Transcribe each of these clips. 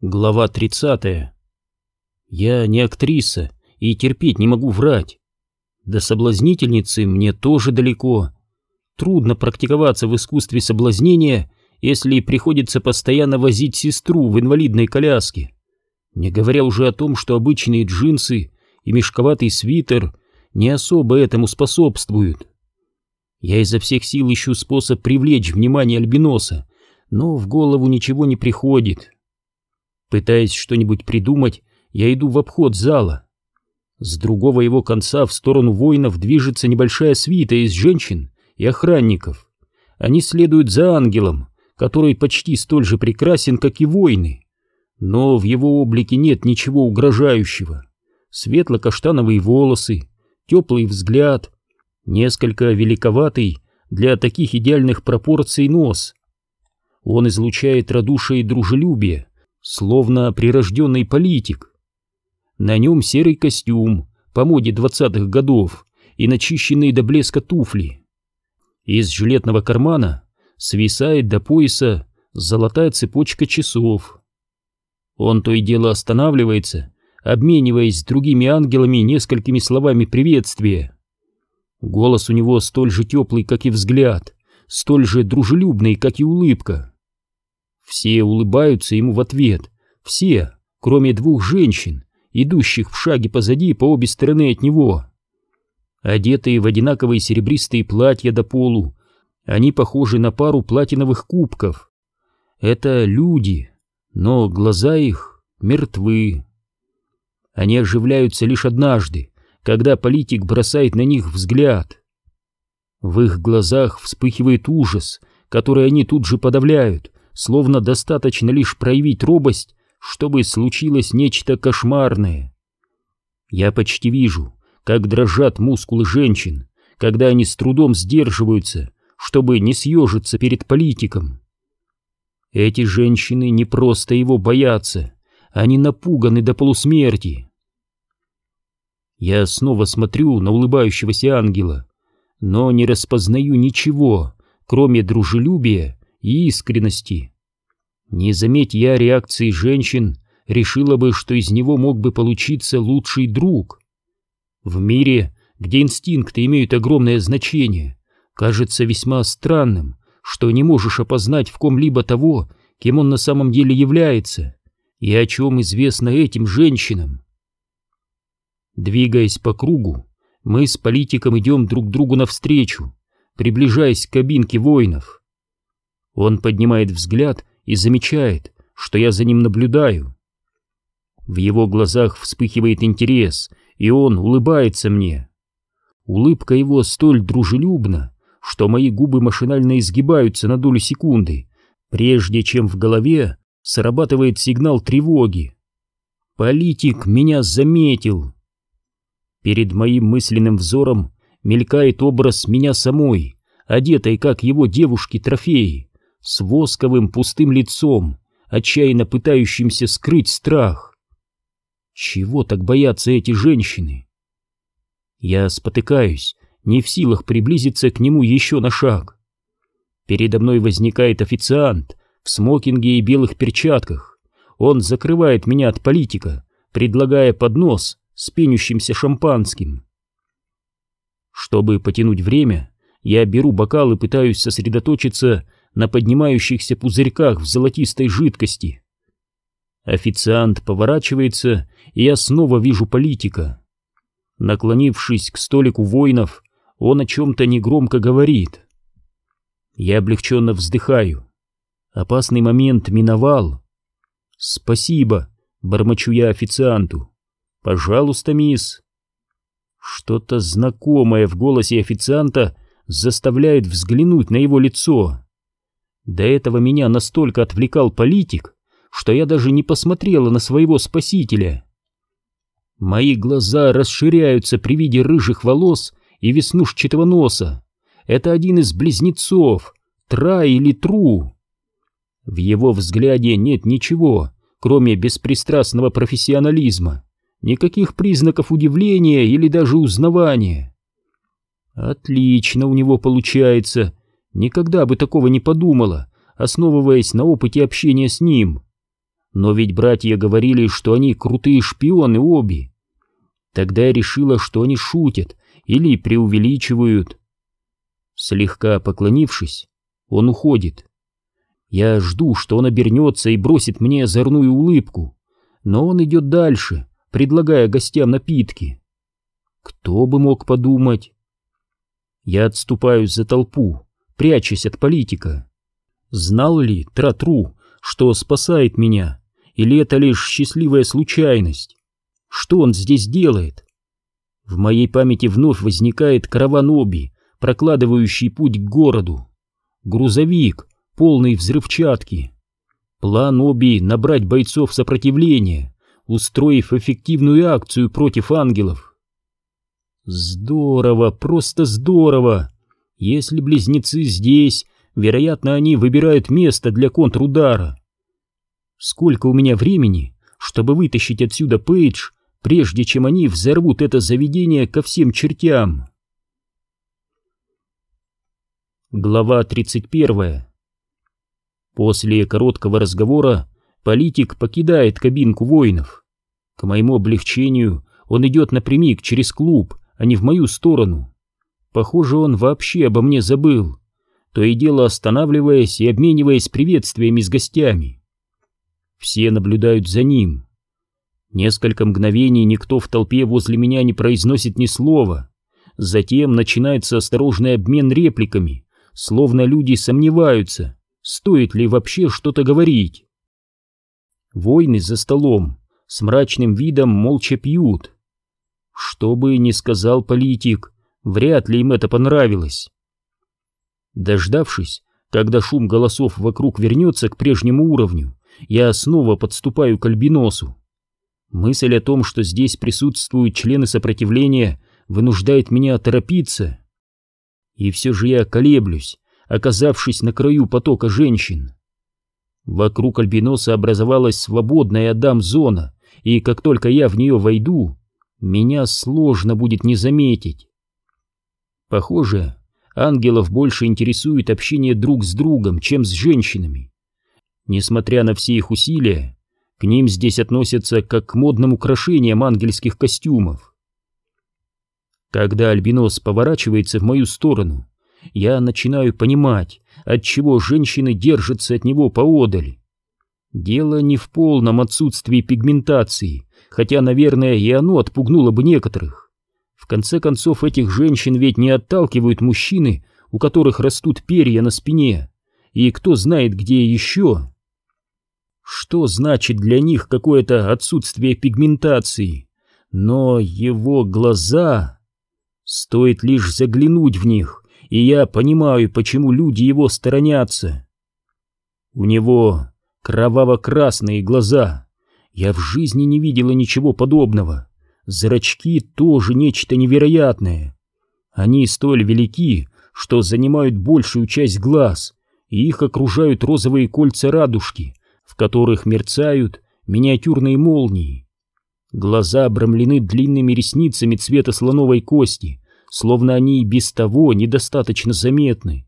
Глава 30. Я не актриса и терпеть не могу врать. До соблазнительницы мне тоже далеко. Трудно практиковаться в искусстве соблазнения, если приходится постоянно возить сестру в инвалидной коляске. Не говоря уже о том, что обычные джинсы и мешковатый свитер не особо этому способствуют. Я изо всех сил ищу способ привлечь внимание альбиноса, но в голову ничего не приходит. Пытаясь что-нибудь придумать, я иду в обход зала. С другого его конца в сторону воинов движется небольшая свита из женщин и охранников. Они следуют за ангелом, который почти столь же прекрасен, как и воины. Но в его облике нет ничего угрожающего. Светло-каштановые волосы, теплый взгляд, несколько великоватый для таких идеальных пропорций нос. Он излучает радушие и дружелюбие, словно прирожденный политик. На нем серый костюм по моде 20-х годов и начищенные до блеска туфли. Из жилетного кармана свисает до пояса золотая цепочка часов. Он то и дело останавливается, обмениваясь с другими ангелами несколькими словами приветствия. Голос у него столь же теплый, как и взгляд, столь же дружелюбный, как и улыбка. Все улыбаются ему в ответ, все, кроме двух женщин, идущих в шаге позади по обе стороны от него. Одетые в одинаковые серебристые платья до полу, они похожи на пару платиновых кубков. Это люди, но глаза их мертвы. Они оживляются лишь однажды, когда политик бросает на них взгляд. В их глазах вспыхивает ужас, который они тут же подавляют, словно достаточно лишь проявить робость, чтобы случилось нечто кошмарное. Я почти вижу, как дрожат мускулы женщин, когда они с трудом сдерживаются, чтобы не съежиться перед политиком. Эти женщины не просто его боятся, они напуганы до полусмерти. Я снова смотрю на улыбающегося ангела, но не распознаю ничего, кроме дружелюбия и искренности. Не заметь я реакции женщин, решила бы, что из него мог бы получиться лучший друг. В мире, где инстинкты имеют огромное значение, кажется весьма странным, что не можешь опознать в ком-либо того, кем он на самом деле является, и о чем известно этим женщинам. Двигаясь по кругу, мы с политиком идем друг другу навстречу, приближаясь к кабинке воинов. Он поднимает взгляд и замечает, что я за ним наблюдаю. В его глазах вспыхивает интерес, и он улыбается мне. Улыбка его столь дружелюбна, что мои губы машинально изгибаются на долю секунды, прежде чем в голове срабатывает сигнал тревоги. Политик меня заметил. Перед моим мысленным взором мелькает образ меня самой, одетой как его девушки-трофеи, с восковым пустым лицом, отчаянно пытающимся скрыть страх. Чего так боятся эти женщины? Я спотыкаюсь, не в силах приблизиться к нему еще на шаг. Передо мной возникает официант в смокинге и белых перчатках. Он закрывает меня от политика, предлагая поднос с пенящимся шампанским. Чтобы потянуть время, я беру бокал и пытаюсь сосредоточиться на поднимающихся пузырьках в золотистой жидкости. Официант поворачивается, и я снова вижу политика. Наклонившись к столику воинов, он о чем-то негромко говорит. Я облегченно вздыхаю. Опасный момент миновал. «Спасибо», — бормочу я официанту. «Пожалуйста, мисс». Что-то знакомое в голосе официанта заставляет взглянуть на его лицо. До этого меня настолько отвлекал политик, что я даже не посмотрела на своего спасителя. Мои глаза расширяются при виде рыжих волос и веснушчатого носа. Это один из близнецов, Тра или Тру. В его взгляде нет ничего, кроме беспристрастного профессионализма, никаких признаков удивления или даже узнавания. Отлично у него получается. Никогда бы такого не подумала, основываясь на опыте общения с ним. Но ведь братья говорили, что они крутые шпионы обе. Тогда я решила, что они шутят или преувеличивают. Слегка поклонившись, он уходит. Я жду, что он обернется и бросит мне озорную улыбку, но он идет дальше, предлагая гостям напитки. Кто бы мог подумать? Я отступаюсь за толпу, прячась от политика. Знал ли Тратру, что спасает меня, или это лишь счастливая случайность? Что он здесь делает? В моей памяти вновь возникает караван Оби, прокладывающий путь к городу. Грузовик, полный взрывчатки. План Оби — набрать бойцов сопротивления, устроив эффективную акцию против ангелов. Здорово, просто здорово. Если близнецы здесь, вероятно, они выбирают место для контрудара. Сколько у меня времени, чтобы вытащить отсюда Пейдж, прежде чем они взорвут это заведение ко всем чертям? Глава 31. После короткого разговора политик покидает кабинку воинов. К моему облегчению он идет напрямик через клуб, а не в мою сторону. Похоже, он вообще обо мне забыл, то и дело останавливаясь и обмениваясь приветствиями с гостями. Все наблюдают за ним. Несколько мгновений никто в толпе возле меня не произносит ни слова. Затем начинается осторожный обмен репликами, словно люди сомневаются, стоит ли вообще что-то говорить. Воины за столом с мрачным видом молча пьют. Что бы ни сказал политик, вряд ли им это понравилось. Дождавшись, когда шум голосов вокруг вернется к прежнему уровню, я снова подступаю к Альбиносу. Мысль о том, что здесь присутствуют члены сопротивления, вынуждает меня торопиться. И все же я колеблюсь, оказавшись на краю потока женщин. Вокруг Альбиноса образовалась свободная Адам-зона, и как только я в нее войду, меня сложно будет не заметить. Похоже, ангелов больше интересует общение друг с другом, чем с женщинами. Несмотря на все их усилия, к ним здесь относятся как к модным украшениям ангельских костюмов. Когда Альбинос поворачивается в мою сторону, я начинаю понимать, отчего женщины держатся от него поодаль. Дело не в полном отсутствии пигментации, хотя, наверное, и оно отпугнуло бы некоторых. В конце концов, этих женщин ведь не отталкивают мужчины, у которых растут перья на спине, и кто знает где еще. Что значит для них какое-то отсутствие пигментации? Но его глаза... Стоит лишь заглянуть в них, и я понимаю, почему люди его сторонятся. У него кроваво-красные глаза. Я в жизни не видела ничего подобного. Зрачки тоже нечто невероятное. Они столь велики, что занимают большую часть глаз, и их окружают розовые кольца радужки, в которых мерцают миниатюрные молнии. Глаза обрамлены длинными ресницами цвета слоновой кости, словно они и без того недостаточно заметны.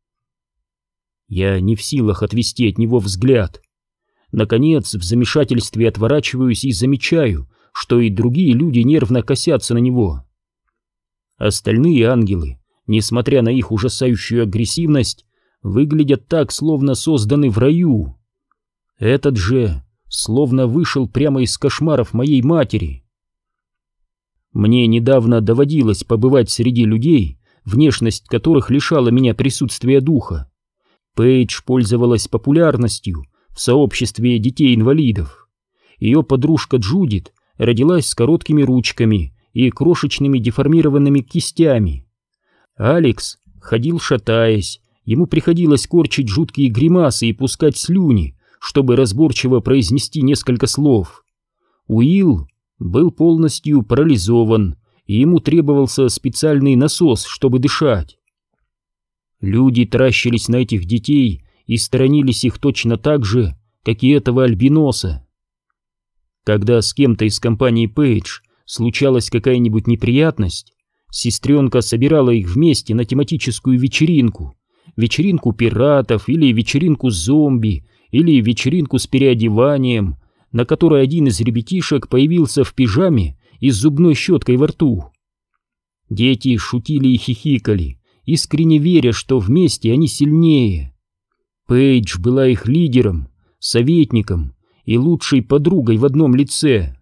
Я не в силах отвести от него взгляд. Наконец, в замешательстве отворачиваюсь и замечаю, что и другие люди нервно косятся на него. Остальные ангелы, несмотря на их ужасающую агрессивность, выглядят так, словно созданы в раю. Этот же словно вышел прямо из кошмаров моей матери. Мне недавно доводилось побывать среди людей, внешность которых лишала меня присутствия духа. Пейдж пользовалась популярностью в сообществе детей-инвалидов. Ее подружка Джудит родилась с короткими ручками и крошечными деформированными кистями. Алекс ходил шатаясь, ему приходилось корчить жуткие гримасы и пускать слюни, чтобы разборчиво произнести несколько слов. Уилл был полностью парализован, и ему требовался специальный насос, чтобы дышать. Люди таращились на этих детей и сторонились их точно так же, как и этого Альбиноса. Когда с кем-то из компании Пейдж случалась какая-нибудь неприятность, сестренка собирала их вместе на тематическую вечеринку пиратов или вечеринку зомби, или вечеринку с переодеванием, на которой один из ребятишек появился в пижаме и с зубной щеткой во рту. Дети шутили и хихикали, искренне веря, что вместе они сильнее. Пейдж была их лидером, советником и лучшей подругой в одном лице.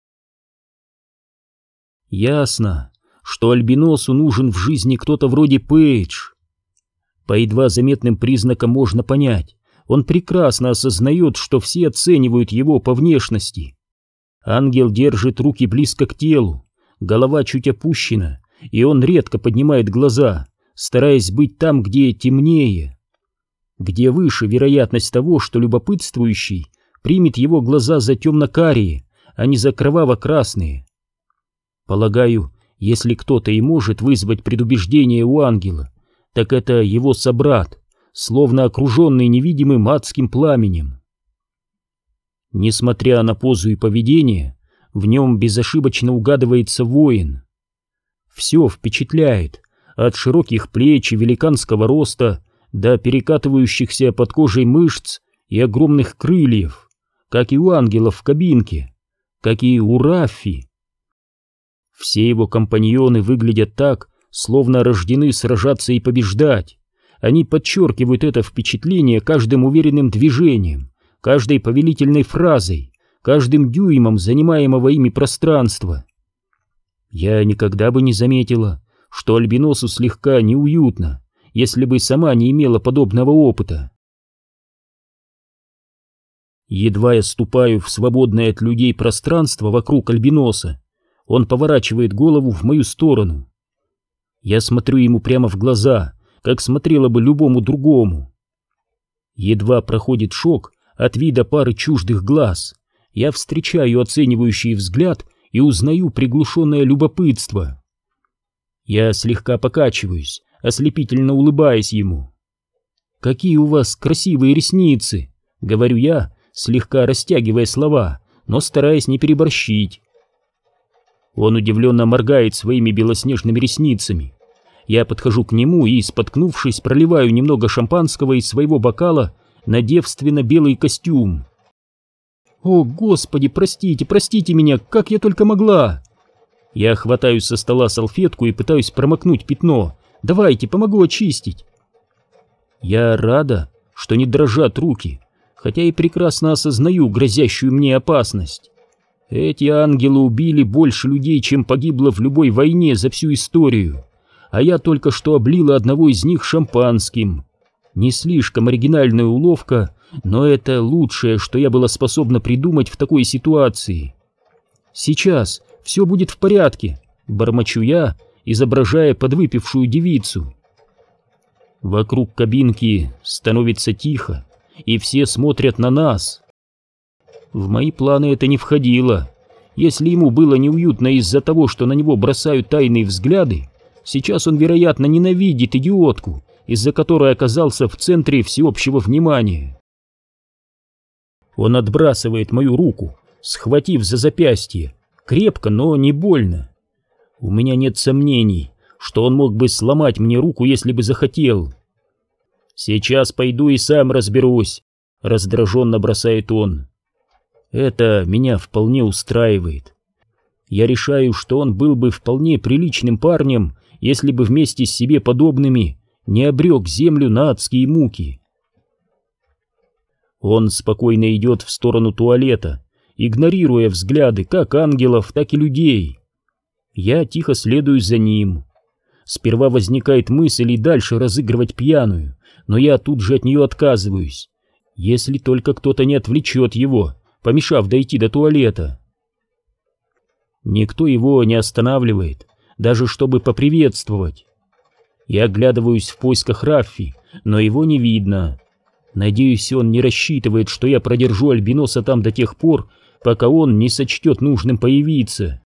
Ясно, что Альбиносу нужен в жизни кто-то вроде Пейдж. По едва заметным признакам можно понять, он прекрасно осознает, что все оценивают его по внешности. Ангел держит руки близко к телу, голова чуть опущена, и он редко поднимает глаза, стараясь быть там, где темнее, где выше вероятность того, что любопытствующий примет его глаза за темно-карие, а не за кроваво-красные. Полагаю, если кто-то и может вызвать предубеждение у ангела, так это его собрат, словно окруженный невидимым адским пламенем. Несмотря на позу и поведение, в нем безошибочно угадывается воин. Все впечатляет, от широких плеч и великанского роста до перекатывающихся под кожей мышц и огромных крыльев, как и у ангелов в кабинке, как и у Раффи. Все его компаньоны выглядят так, словно рождены сражаться и побеждать. Они подчеркивают это впечатление каждым уверенным движением, каждой повелительной фразой, каждым дюймом занимаемого ими пространства. Я никогда бы не заметила, что Альбиносу слегка неуютно, если бы сама не имела подобного опыта. Едва я ступаю в свободное от людей пространство вокруг Альбиноса, он поворачивает голову в мою сторону. Я смотрю ему прямо в глаза, как смотрела бы любому другому. Едва проходит шок от вида пары чуждых глаз, я встречаю оценивающий взгляд и узнаю приглушенное любопытство. Я слегка покачиваюсь, ослепительно улыбаясь ему. «Какие у вас красивые ресницы!» — говорю я, слегка растягивая слова, но стараясь не переборщить. Он удивленно моргает своими белоснежными ресницами. Я подхожу к нему и, споткнувшись, проливаю немного шампанского из своего бокала на девственно-белый костюм. «О, Господи, простите меня, как я только могла!» Я хватаю со стола салфетку и пытаюсь промокнуть пятно. «Давайте, помогу очистить!» Я рада, что не дрожат руки, хотя и прекрасно осознаю грозящую мне опасность. Эти ангелы убили больше людей, чем погибло в любой войне за всю историю, а я только что облила одного из них шампанским. Не слишком оригинальная уловка, но это лучшее, что я была способна придумать в такой ситуации. «Сейчас все будет в порядке», — бормочу я, изображая подвыпившую девицу. Вокруг кабинки становится тихо, и все смотрят на нас. В мои планы это не входило. Если ему было неуютно из-за того, что на него бросают тайные взгляды, сейчас он, вероятно, ненавидит идиотку, из-за которой оказался в центре всеобщего внимания. Он отбрасывает мою руку, схватив за запястье, крепко, но не больно. У меня нет сомнений, что он мог бы сломать мне руку, если бы захотел. «Сейчас пойду и сам разберусь», — раздраженно бросает он. Это меня вполне устраивает. Я решаю, что он был бы вполне приличным парнем, если бы вместе с себе подобными не обрек землю на адские муки. Он спокойно идет в сторону туалета, игнорируя взгляды как ангелов, так и людей. Я тихо следую за ним. Сперва возникает мысль и дальше разыгрывать пьяную, но я тут же от нее отказываюсь, если только кто-то не отвлечет его, помешав дойти до туалета. Никто его не останавливает, даже чтобы поприветствовать. Я оглядываюсь в поисках Раффи, но его не видно. Надеюсь, он не рассчитывает, что я продержу Альбиноса там до тех пор, пока он не сочтет нужным появиться.